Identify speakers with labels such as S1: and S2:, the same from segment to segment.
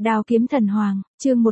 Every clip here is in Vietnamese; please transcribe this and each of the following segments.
S1: Đao kiếm thần hoàng, chương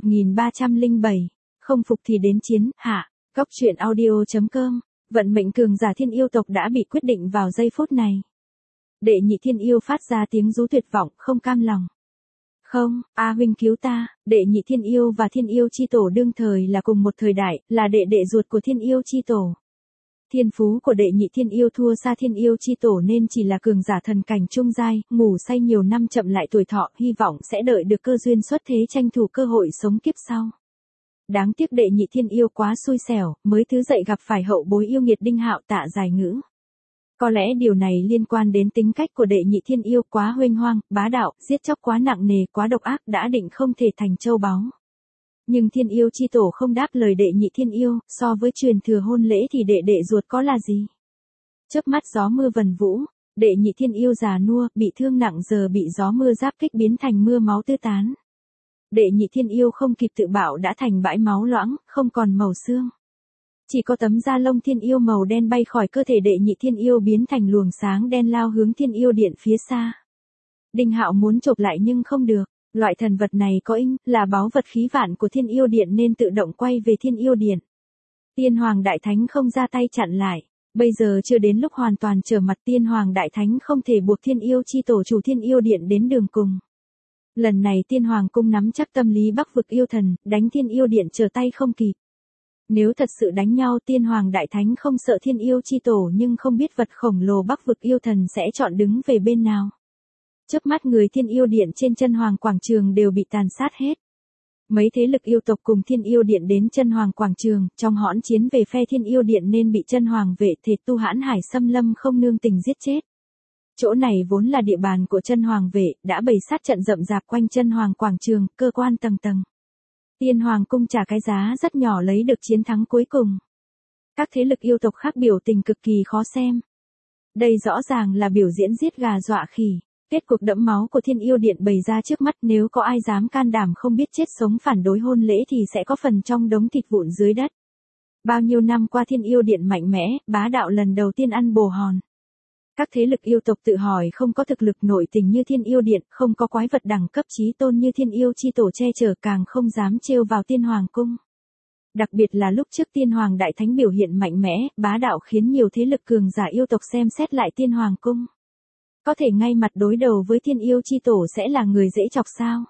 S1: 1307. Không phục thì đến chiến, hạ. Góc truyện audio.com. Vận mệnh cường giả thiên yêu tộc đã bị quyết định vào giây phút này. Đệ nhị thiên yêu phát ra tiếng rú tuyệt vọng, không cam lòng. Không, A huynh cứu ta. Đệ nhị thiên yêu và thiên yêu chi tổ đương thời là cùng một thời đại, là đệ đệ ruột của thiên yêu chi tổ. Thiên phú của đệ nhị thiên yêu thua xa thiên yêu chi tổ nên chỉ là cường giả thần cảnh trung giai, ngủ say nhiều năm chậm lại tuổi thọ, hy vọng sẽ đợi được cơ duyên xuất thế tranh thủ cơ hội sống kiếp sau. Đáng tiếc đệ nhị thiên yêu quá xui xẻo, mới thứ dậy gặp phải hậu bối yêu nghiệt Đinh Hạo Tạ Giải Ngữ. Có lẽ điều này liên quan đến tính cách của đệ nhị thiên yêu quá huênh hoang, bá đạo, giết chóc quá nặng nề, quá độc ác đã định không thể thành châu báu. Nhưng thiên yêu chi tổ không đáp lời đệ nhị thiên yêu, so với truyền thừa hôn lễ thì đệ đệ ruột có là gì. Chớp mắt gió mưa vần vũ, đệ nhị thiên yêu già nua, bị thương nặng giờ bị gió mưa giáp kích biến thành mưa máu tứ tán. Đệ nhị thiên yêu không kịp tự bạo đã thành bãi máu loãng, không còn màu xương. Chỉ có tấm da lông thiên yêu màu đen bay khỏi cơ thể đệ nhị thiên yêu biến thành luồng sáng đen lao hướng thiên yêu điện phía xa. Đinh Hạo muốn chộp lại nhưng không được. Loại thần vật này có inh, là báu vật khí vạn của thiên yêu điện nên tự động quay về thiên yêu điện. Tiên Hoàng Đại Thánh không ra tay chặn lại. Bây giờ chưa đến lúc hoàn toàn trở mặt, Tiên Hoàng Đại Thánh không thể buộc thiên yêu chi tổ chủ thiên yêu điện đến đường cùng. Lần này Tiên Hoàng cung nắm chắc tâm lý Bắc vực yêu thần, đánh thiên yêu điện trở tay không kịp. Nếu thật sự đánh nhau, Tiên Hoàng Đại Thánh không sợ thiên yêu chi tổ nhưng không biết vật khổng lồ Bắc vực yêu thần sẽ chọn đứng về bên nào. Chớp mắt người thiên yêu điện trên chân hoàng quảng trường đều bị tàn sát hết. Mấy thế lực yêu tộc cùng thiên yêu điện đến chân hoàng quảng trường, trong hõn chiến về phe thiên yêu điện nên bị chân hoàng vệ thể tu hãn hải xâm lâm không nương tình giết chết. Chỗ này vốn là địa bàn của chân hoàng vệ, đã bày sát trận rậm rạp quanh chân hoàng quảng trường, cơ quan tầng tầng. Tiên Hoàng cung trả cái giá rất nhỏ lấy được chiến thắng cuối cùng. Các thế lực yêu tộc khác biểu tình cực kỳ khó xem. Đây rõ ràng là biểu diễn giết gà dọa khỉ. Kết cục đẫm máu của thiên yêu điện bày ra trước mắt, nếu có ai dám can đảm không biết chết sống phản đối hôn lễ thì sẽ có phần trong đống thịt vụn dưới đất. Bao nhiêu năm qua thiên yêu điện mạnh mẽ, bá đạo lần đầu tiên ăn bồ hòn. Các thế lực yêu tộc tự hỏi không có thực lực nội tình như thiên yêu điện, không có quái vật đẳng cấp chí tôn như thiên yêu chi tổ che chở, càng không dám trêu vào Tiên Hoàng cung. Đặc biệt là lúc trước Tiên Hoàng Đại Thánh biểu hiện mạnh mẽ, bá đạo khiến nhiều thế lực cường giả yêu tộc xem xét lại Tiên Hoàng cung. Có thể ngay mặt đối đầu với thiên yêu chi tổ sẽ là người dễ chọc sao?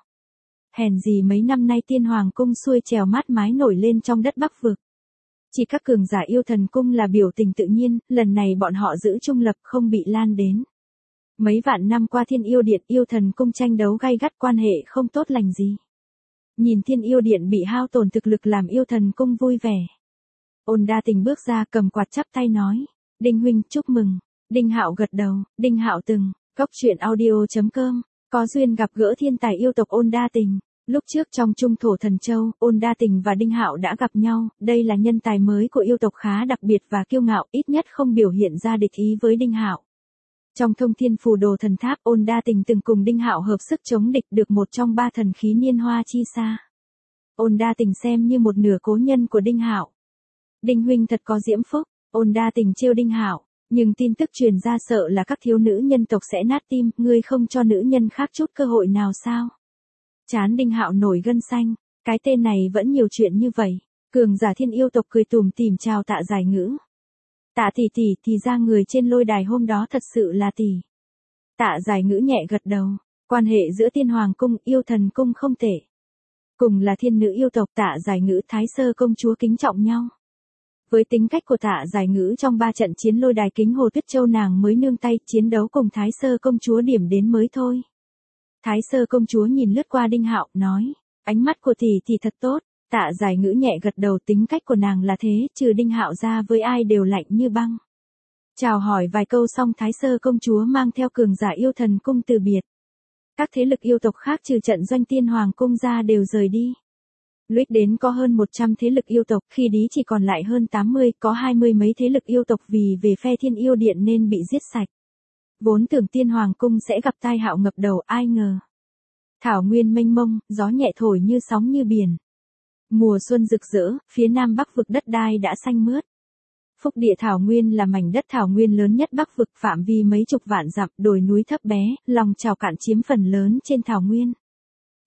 S1: Hèn gì mấy năm nay Tiên Hoàng cung xuôi trèo mát mái nổi lên trong đất Bắc vực. Chỉ các cường giả yêu thần cung là biểu tình tự nhiên, lần này bọn họ giữ trung lập không bị lan đến. Mấy vạn năm qua thiên yêu điện yêu thần cung tranh đấu gay gắt, quan hệ không tốt lành gì. Nhìn thiên yêu điện bị hao tổn thực lực làm yêu thần cung vui vẻ. Ôn Đa Tình bước ra cầm quạt chắp tay nói, Đinh huynh chúc mừng. Đinh Hạo gật đầu, Đinh Hạo từng, góc truyện audio.com, có duyên gặp gỡ thiên tài yêu tộc Ôn Đa Tình. Lúc trước trong Trung Thổ Thần Châu, Ôn Đa Tình và Đinh Hạo đã gặp nhau, đây là nhân tài mới của yêu tộc khá đặc biệt và kiêu ngạo, ít nhất không biểu hiện ra địch ý với Đinh Hạo. Trong Thông Thiên Phù Đồ Thần Tháp, Ôn Đa Tình từng cùng Đinh Hạo hợp sức chống địch được một trong 3 thần khí Niên Hoa Chi Sa. Ôn Đa Tình xem như một nửa cố nhân của Đinh Hạo. Đinh huynh thật có diễm phúc, Ôn Đa Tình trêu Đinh Hạo. Nhưng tin tức truyền ra sợ là các thiếu nữ nhân tộc sẽ nát tim, ngươi không cho nữ nhân khác chút cơ hội nào sao? Chán Đinh Hạo nổi gân xanh, cái tên này vẫn nhiều chuyện như vậy. Cường giả thiên yêu tộc cười tủm tỉm chào Tạ Giải Ngữ. Tạ tỷ tỷ, thì ra người trên lôi đài hôm đó thật sự là tỷ. Tạ Giải Ngữ nhẹ gật đầu, quan hệ giữa Tiên Hoàng cung, yêu thần cung không tệ. Cùng là thiên nữ yêu tộc, Tạ Giải Ngữ, Thái Sơ công chúa kính trọng nhau. Với tính cách của Tạ Giải Ngữ, trong 3 trận chiến lôi đài Kính Hồ Tuyết Châu nàng mới nương tay, chiến đấu cùng Thái Sơ công chúa điểm đến mới thôi. Thái Sơ công chúa nhìn lướt qua Đinh Hạo, nói, ánh mắt của tỷ thì thật tốt. Tạ Giải Ngữ nhẹ gật đầu, tính cách của nàng là thế, trừ Đinh Hạo ra với ai đều lạnh như băng. Chào hỏi vài câu xong Thái Sơ công chúa mang theo cường giả yêu thần cung từ biệt. Các thế lực yêu tộc khác trừ trận doanh Tiên Hoàng cung ra đều rời đi. Lũy đến có hơn 100 thế lực yêu tộc, khi đi chỉ còn lại hơn 80, có 20 mấy thế lực yêu tộc vì về phe thiên yêu điện nên bị giết sạch. Vốn tưởng Tiên Hoàng cung sẽ gặp tai họa ngập đầu, ai ngờ. Thảo nguyên mênh mông, gió nhẹ thổi như sóng như biển. Mùa xuân rực rỡ, phía nam Bắc vực đất đai đã xanh mướt. Phúc địa Thảo Nguyên là mảnh đất Thảo Nguyên lớn nhất Bắc vực, phạm vi mấy chục vạn dặm, đồi núi thấp bé, lòng chào cạn chiếm phần lớn trên Thảo Nguyên.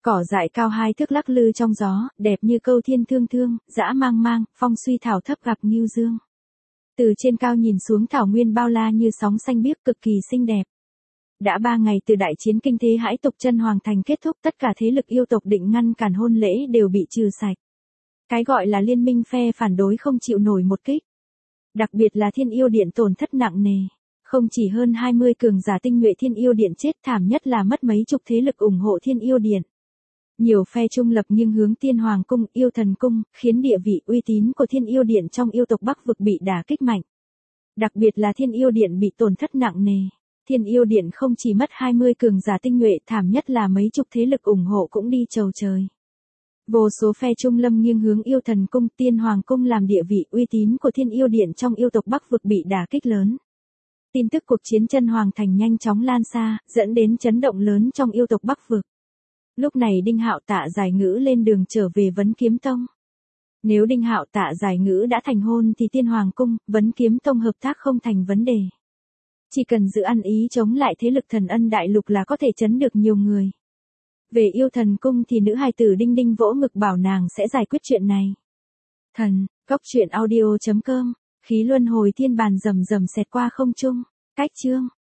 S1: Cỏ dại cao 2 thước lắc lư trong gió, đẹp như câu thiên thương thương, dã mang mang, phong suy thảo thấp gặp ngưu dương. Từ trên cao nhìn xuống thảo nguyên bao la như sóng xanh biếc cực kỳ xinh đẹp. Đã 3 ngày từ đại chiến kinh thế hãi tục Chân Hoàng Thành kết thúc, tất cả thế lực yêu tộc định ngăn cản hôn lễ đều bị trừ sạch. Cái gọi là liên minh phe phản đối không chịu nổi một kích. Đặc biệt là Thiên Yêu Điện tổn thất nặng nề. Không chỉ hơn 20 cường giả tinh nhuệ Thiên Yêu Điện chết, thảm nhất là mất mấy chục thế lực ủng hộ Thiên Yêu Điện. Nhiều phe trung lập nghiêng hướng Tiên Hoàng Cung, Yêu Thần Cung, khiến địa vị uy tín của Thiên Yêu Điện trong yêu tộc Bắc vực bị đả kích mạnh. Đặc biệt là Thiên Yêu Điện bị tổn thất nặng nề. Thiên Yêu Điện không chỉ mất 20 cường giả tinh nhuệ, thảm nhất là mấy chục thế lực ủng hộ cũng đi chầu trời. Vô số phe trung lâm nghiêng hướng Yêu Thần Cung, Tiên Hoàng Cung làm địa vị uy tín của Thiên Yêu Điện trong yêu tộc Bắc vực bị đả kích lớn. Tin tức cuộc chiến Chân Hoàng Thành nhanh chóng lan xa, dẫn đến chấn động lớn trong yêu tộc Bắc vực. Lúc này Đinh Hạo Tạ Giải Ngữ lên đường trở về Vấn Kiếm Tông. Nếu Đinh Hạo Tạ Giải Ngữ đã thành hôn thì Tiên Hoàng Cung, Vấn Kiếm Tông hợp tác không thành vấn đề. Chỉ cần giữ ăn ý chống lại thế lực Thần Ân Đại Lục là có thể chấn được nhiều người. Về Yêu Thần Cung thì nữ hài tử Đinh Đinh vỗ ngực bảo nàng sẽ giải quyết chuyện này. Thần, Cốc Truyện Audio.com, khí luân hồi thiên bàn rầm rầm xẹt qua không trung. Cách chương